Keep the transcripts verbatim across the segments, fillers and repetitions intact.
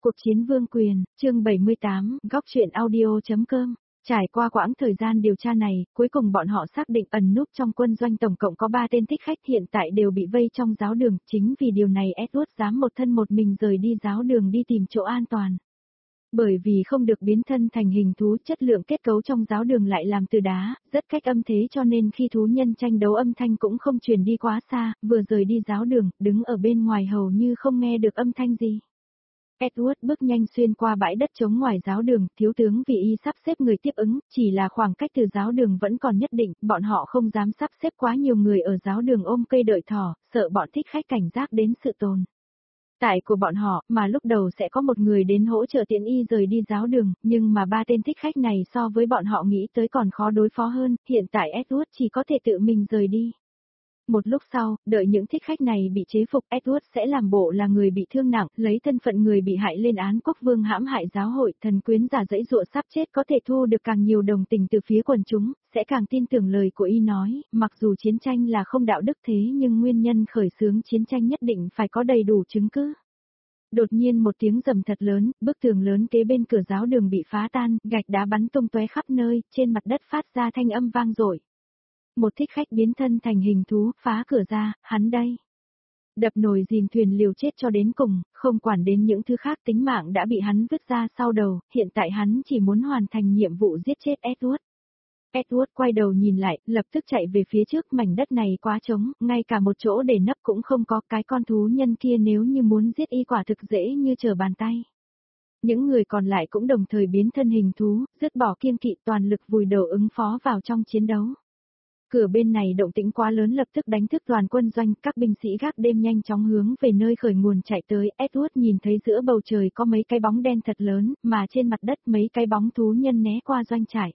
Cuộc chiến vương quyền, chương bảy mươi tám, góc truyện audio.com. Trải qua quãng thời gian điều tra này, cuối cùng bọn họ xác định ẩn núp trong quân doanh tổng cộng có ba tên thích khách hiện tại đều bị vây trong giáo đường, chính vì điều này Edward dám một thân một mình rời đi giáo đường đi tìm chỗ an toàn. Bởi vì không được biến thân thành hình thú, chất lượng kết cấu trong giáo đường lại làm từ đá, rất cách âm thế cho nên khi thú nhân tranh đấu âm thanh cũng không truyền đi quá xa, vừa rời đi giáo đường, đứng ở bên ngoài hầu như không nghe được âm thanh gì. Edward bước nhanh xuyên qua bãi đất trống ngoài giáo đường, thiếu tướng vì y sắp xếp người tiếp ứng, chỉ là khoảng cách từ giáo đường vẫn còn nhất định, bọn họ không dám sắp xếp quá nhiều người ở giáo đường ôm cây đợi thỏ, sợ bọn thích khách cảnh giác đến sự tồn tại của bọn họ, mà lúc đầu sẽ có một người đến hỗ trợ tiễn y rời đi giáo đường, nhưng mà ba tên thích khách này so với bọn họ nghĩ tới còn khó đối phó hơn, hiện tại Edward chỉ có thể tự mình rời đi. Một lúc sau, đợi những thích khách này bị chế phục, Edward sẽ làm bộ là người bị thương nặng, lấy thân phận người bị hại lên án quốc vương hãm hại giáo hội, thần quyến giả dẫy dụa sắp chết có thể thu được càng nhiều đồng tình từ phía quần chúng, sẽ càng tin tưởng lời của y nói, mặc dù chiến tranh là không đạo đức thế nhưng nguyên nhân khởi xướng chiến tranh nhất định phải có đầy đủ chứng cứ. Đột nhiên một tiếng rầm thật lớn, bức tường lớn kế bên cửa giáo đường bị phá tan, gạch đá bắn tung tóe khắp nơi, trên mặt đất phát ra thanh âm vang dội. Một thích khách biến thân thành hình thú, phá cửa ra, hắn đây. Đập nồi dìm thuyền liều chết cho đến cùng, không quản đến những thứ khác, tính mạng đã bị hắn vứt ra sau đầu, hiện tại hắn chỉ muốn hoàn thành nhiệm vụ giết chết Edward. Edward quay đầu nhìn lại, lập tức chạy về phía trước, mảnh đất này quá trống, ngay cả một chỗ để nấp cũng không có, cái con thú nhân kia nếu như muốn giết y quả thực dễ như trở bàn tay. Những người còn lại cũng đồng thời biến thân hình thú, dứt bỏ kiêng kỵ, toàn lực vùi đầu ứng phó vào trong chiến đấu. Cửa bên này động tĩnh quá lớn lập tức đánh thức toàn quân doanh, các binh sĩ gác đêm nhanh chóng hướng về nơi khởi nguồn chạy tới. Edward nhìn thấy giữa bầu trời có mấy cái bóng đen thật lớn, mà trên mặt đất mấy cái bóng thú nhân né qua doanh trại.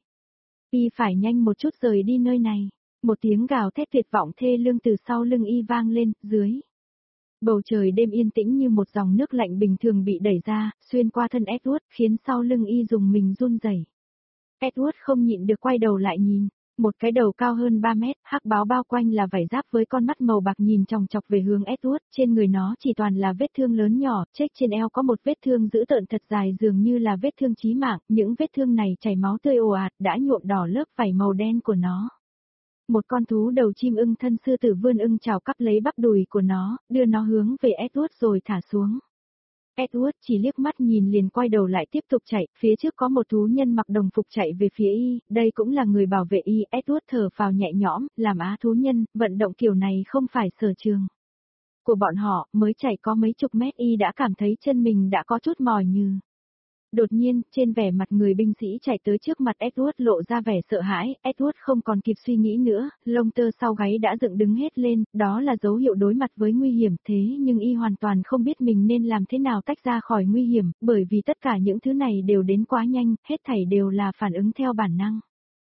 Y phải nhanh một chút rời đi nơi này. Một tiếng gào thét tuyệt vọng thê lương từ sau lưng y vang lên, dưới. Bầu trời đêm yên tĩnh như một dòng nước lạnh bình thường bị đẩy ra, xuyên qua thân Edward, khiến sau lưng y dùng mình run rẩy. Edward không nhịn được quay đầu lại nhìn. Một cái đầu cao hơn ba mét, hắc báo bao quanh là vảy giáp với con mắt màu bạc nhìn chòng chọc về hướng Edward, trên người nó chỉ toàn là vết thương lớn nhỏ, check trên eo có một vết thương dữ tợn thật dài dường như là vết thương chí mạng, những vết thương này chảy máu tươi ồ ạt, đã nhuộm đỏ lớp vảy màu đen của nó. Một con thú đầu chim ưng thân sư tử vươn ưng chảo cắp lấy bắp đùi của nó, đưa nó hướng về Edward rồi thả xuống. Edward chỉ liếc mắt nhìn liền quay đầu lại tiếp tục chạy, phía trước có một thú nhân mặc đồng phục chạy về phía y, đây cũng là người bảo vệ y. Edward thở phào nhẹ nhõm, làm á thú nhân, vận động kiểu này không phải sở trường của bọn họ, mới chạy có mấy chục mét y đã cảm thấy chân mình đã có chút mỏi nhừ. Đột nhiên, trên vẻ mặt người binh sĩ chạy tới trước mặt Edward lộ ra vẻ sợ hãi, Edward không còn kịp suy nghĩ nữa, lông tơ sau gáy đã dựng đứng hết lên, đó là dấu hiệu đối mặt với nguy hiểm thế nhưng y hoàn toàn không biết mình nên làm thế nào tách ra khỏi nguy hiểm, bởi vì tất cả những thứ này đều đến quá nhanh, hết thảy đều là phản ứng theo bản năng.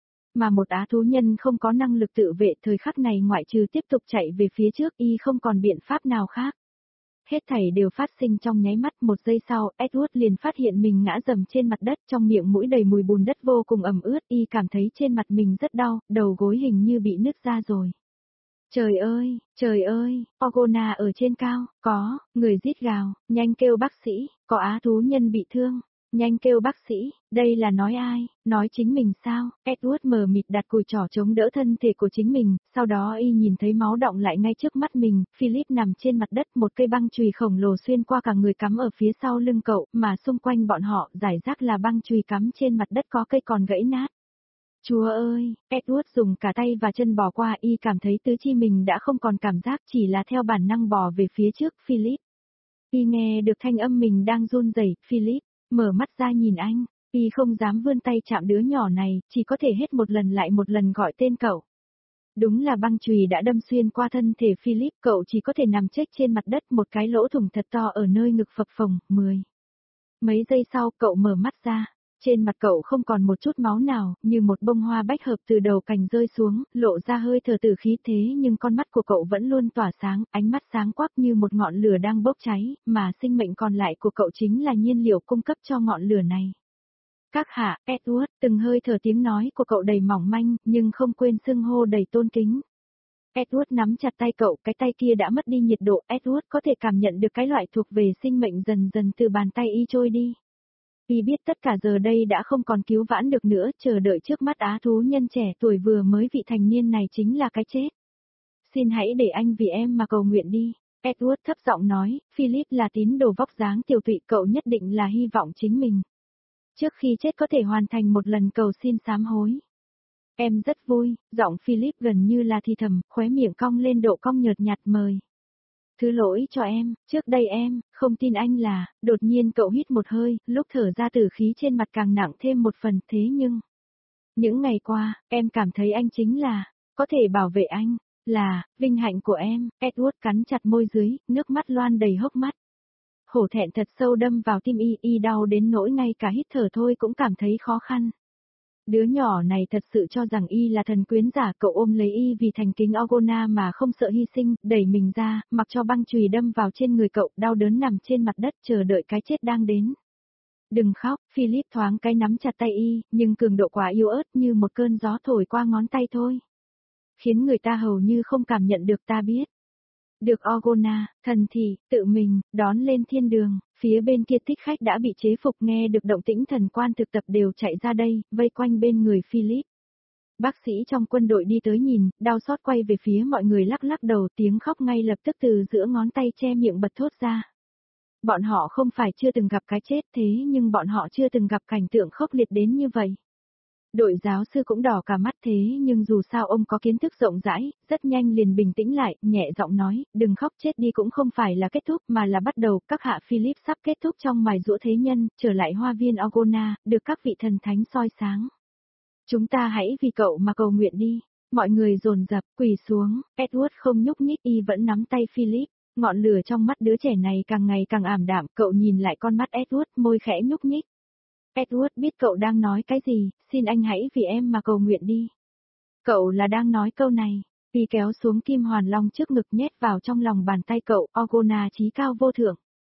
Mà một á thú nhân không có năng lực tự vệ thời khắc này ngoại trừ tiếp tục chạy về phía trước y không còn biện pháp nào khác. Hết thảy đều phát sinh trong nháy mắt, một giây sau, Edward liền phát hiện mình ngã rầm trên mặt đất, trong miệng mũi đầy mùi bùn đất vô cùng ẩm ướt, y cảm thấy trên mặt mình rất đau, đầu gối hình như bị nứt ra rồi. Trời ơi, trời ơi, Ogona ở trên cao, có, người rít gào, nhanh kêu bác sĩ, có á thú nhân bị thương, nhanh kêu bác sĩ, đây là nói ai, nói chính mình sao? Edward mờ mịt đặt cùi trỏ chống đỡ thân thể của chính mình, sau đó y nhìn thấy máu đọng lại ngay trước mắt mình, Philip nằm trên mặt đất, một cây băng chùy khổng lồ xuyên qua cả người cắm ở phía sau lưng cậu, mà xung quanh bọn họ giải rác là băng chùy cắm trên mặt đất có cây còn gãy nát. Chúa ơi, Edward dùng cả tay và chân bò qua, y cảm thấy tứ chi mình đã không còn cảm giác, chỉ là theo bản năng bò về phía trước. Philip. Y nghe được thanh âm mình đang run rẩy. Philip, mở mắt ra nhìn anh, y không dám vươn tay chạm đứa nhỏ này, chỉ có thể hết một lần lại một lần gọi tên cậu. Đúng là băng chùy đã đâm xuyên qua thân thể Philip, cậu chỉ có thể nằm chết trên mặt đất, một cái lỗ thủng thật to ở nơi ngực phập phồng. Mười. Mấy giây sau cậu mở mắt ra. Trên mặt cậu không còn một chút máu nào, như một bông hoa bách hợp từ đầu cành rơi xuống, lộ ra hơi thở tử khí thế nhưng con mắt của cậu vẫn luôn tỏa sáng, ánh mắt sáng quắc như một ngọn lửa đang bốc cháy, mà sinh mệnh còn lại của cậu chính là nhiên liệu cung cấp cho ngọn lửa này. Các hạ, Edward, từng hơi thở tiếng nói của cậu đầy mỏng manh, nhưng không quên xưng hô đầy tôn kính. Edward nắm chặt tay cậu, cái tay kia đã mất đi nhiệt độ, Edward có thể cảm nhận được cái loại thuộc về sinh mệnh dần dần từ bàn tay y trôi đi. Y biết tất cả giờ đây đã không còn cứu vãn được nữa, chờ đợi trước mắt á thú nhân trẻ tuổi vừa mới vị thành niên này chính là cái chết. Xin hãy để anh vì em mà cầu nguyện đi. Edward thấp giọng nói, Philip là tín đồ vóc dáng tiểu tụy, cậu nhất định là hy vọng chính mình. Trước khi chết có thể hoàn thành một lần cầu xin sám hối. Em rất vui, giọng Philip gần như là thì thầm, khóe miệng cong lên độ cong nhợt nhạt mời. Thứ lỗi cho em, trước đây em, không tin anh là, đột nhiên cậu hít một hơi, lúc thở ra tử khí trên mặt càng nặng thêm một phần, thế nhưng. Những ngày qua, em cảm thấy anh chính là, có thể bảo vệ anh, là, vinh hạnh của em, Edward cắn chặt môi dưới, nước mắt loan đầy hốc mắt. Hổ thẹn thật sâu đâm vào tim y, y đau đến nỗi ngay cả hít thở thôi cũng cảm thấy khó khăn. Đứa nhỏ này thật sự cho rằng y là thần quyến giả, cậu ôm lấy y vì thành kính Orgona mà không sợ hy sinh, đẩy mình ra, mặc cho băng chùy đâm vào trên người cậu, đau đớn nằm trên mặt đất chờ đợi cái chết đang đến. Đừng khóc, Philip thoáng cái nắm chặt tay y, nhưng cường độ quá yếu ớt như một cơn gió thổi qua ngón tay thôi. Khiến người ta hầu như không cảm nhận được, ta biết. Được Orgona, thần thì, tự mình, đón lên thiên đường, phía bên kia thích khách đã bị chế phục, nghe được động tĩnh thần quan thực tập đều chạy ra đây, vây quanh bên người Philip. Bác sĩ trong quân đội đi tới nhìn, đau xót quay về phía mọi người lắc lắc đầu, tiếng khóc ngay lập tức từ giữa ngón tay che miệng bật thốt ra. Bọn họ không phải chưa từng gặp cái chết thế nhưng bọn họ chưa từng gặp cảnh tượng khốc liệt đến như vậy. Đội giáo sư cũng đỏ cả mắt thế nhưng dù sao ông có kiến thức rộng rãi, rất nhanh liền bình tĩnh lại, nhẹ giọng nói, đừng khóc, chết đi cũng không phải là kết thúc mà là bắt đầu, các hạ Philip sắp kết thúc trong mài giũa thế nhân, trở lại hoa viên Orgona, được các vị thần thánh soi sáng. Chúng ta hãy vì cậu mà cầu nguyện đi. Mọi người dồn dập quỳ xuống, Edward không nhúc nhích, y vẫn nắm tay Philip, ngọn lửa trong mắt đứa trẻ này càng ngày càng ảm đạm, cậu nhìn lại con mắt Edward, môi khẽ nhúc nhích. Edward biết cậu đang nói cái gì, xin anh hãy vì em mà cầu nguyện đi. Cậu là đang nói câu này, y kéo xuống kim hoàn long trước ngực nhét vào trong lòng bàn tay cậu, Orgona chí cao vô thượng.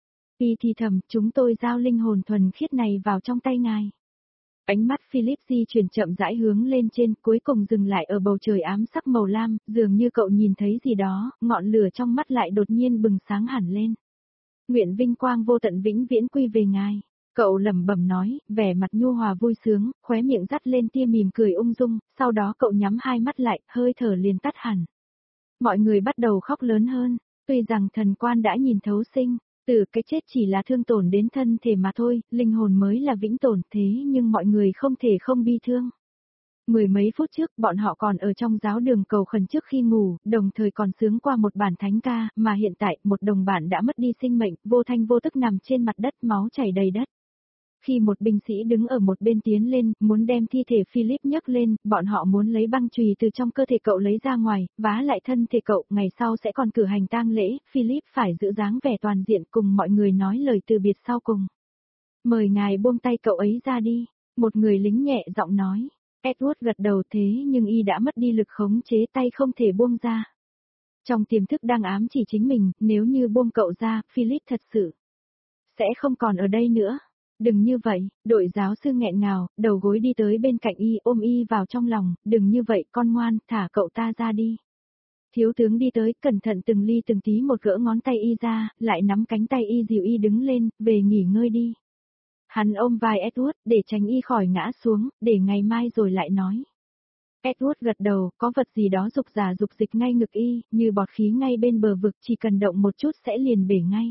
Y thì thầm, chúng tôi giao linh hồn thuần khiết này vào trong tay ngài. Ánh mắt Philip di chuyển chậm rãi hướng lên trên, cuối cùng dừng lại ở bầu trời ám sắc màu lam, dường như cậu nhìn thấy gì đó, ngọn lửa trong mắt lại đột nhiên bừng sáng hẳn lên. Nguyện vinh quang vô tận vĩnh viễn quy về ngài. Cậu lẩm bẩm nói, vẻ mặt nhu hòa vui sướng, khóe miệng dắt lên tia mỉm cười ung dung, sau đó cậu nhắm hai mắt lại, hơi thở liền tắt hẳn. Mọi người bắt đầu khóc lớn hơn, tuy rằng thần quan đã nhìn thấu sinh, từ cái chết chỉ là thương tổn đến thân thể mà thôi, linh hồn mới là vĩnh tổn, thế nhưng mọi người không thể không bi thương. Mười mấy phút trước, bọn họ còn ở trong giáo đường cầu khẩn trước khi ngủ, đồng thời còn sướng qua một bản thánh ca, mà hiện tại, một đồng bạn đã mất đi sinh mệnh, vô thanh vô tức nằm trên mặt đất, máu chảy đầy đất. Khi một binh sĩ đứng ở một bên tiến lên, muốn đem thi thể Philip nhấc lên, bọn họ muốn lấy băng chùy từ trong cơ thể cậu lấy ra ngoài, vá lại thân thể cậu, ngày sau sẽ còn cử hành tang lễ, Philip phải giữ dáng vẻ toàn diện cùng mọi người nói lời từ biệt sau cùng. Mời ngài buông tay cậu ấy ra đi, một người lính nhẹ giọng nói. Edward gật đầu thế nhưng y đã mất đi lực khống chế, tay không thể buông ra. Trong tiềm thức đang ám chỉ chính mình, nếu như buông cậu ra, Philip thật sự sẽ không còn ở đây nữa. Đừng như vậy, đội giáo sư nghẹn ngào, đầu gối đi tới bên cạnh y, ôm y vào trong lòng, đừng như vậy con ngoan, thả cậu ta ra đi. Thiếu tướng đi tới, cẩn thận từng ly từng tí một gỡ ngón tay y ra, lại nắm cánh tay y dìu y đứng lên, về nghỉ ngơi đi. Hắn ôm vai Edward, để tránh y khỏi ngã xuống, để ngày mai rồi lại nói. Edward gật đầu, có vật gì đó rục rà rục dịch ngay ngực y, như bọt khí ngay bên bờ vực, chỉ cần động một chút sẽ liền bể ngay.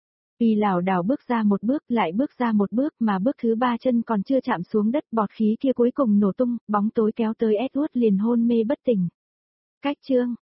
Y lảo đảo bước ra một bước, lại bước ra một bước, mà bước thứ ba chân còn chưa chạm xuống đất, bọt khí kia cuối cùng nổ tung, bóng tối kéo tới Edward liền hôn mê bất tỉnh. Cách chương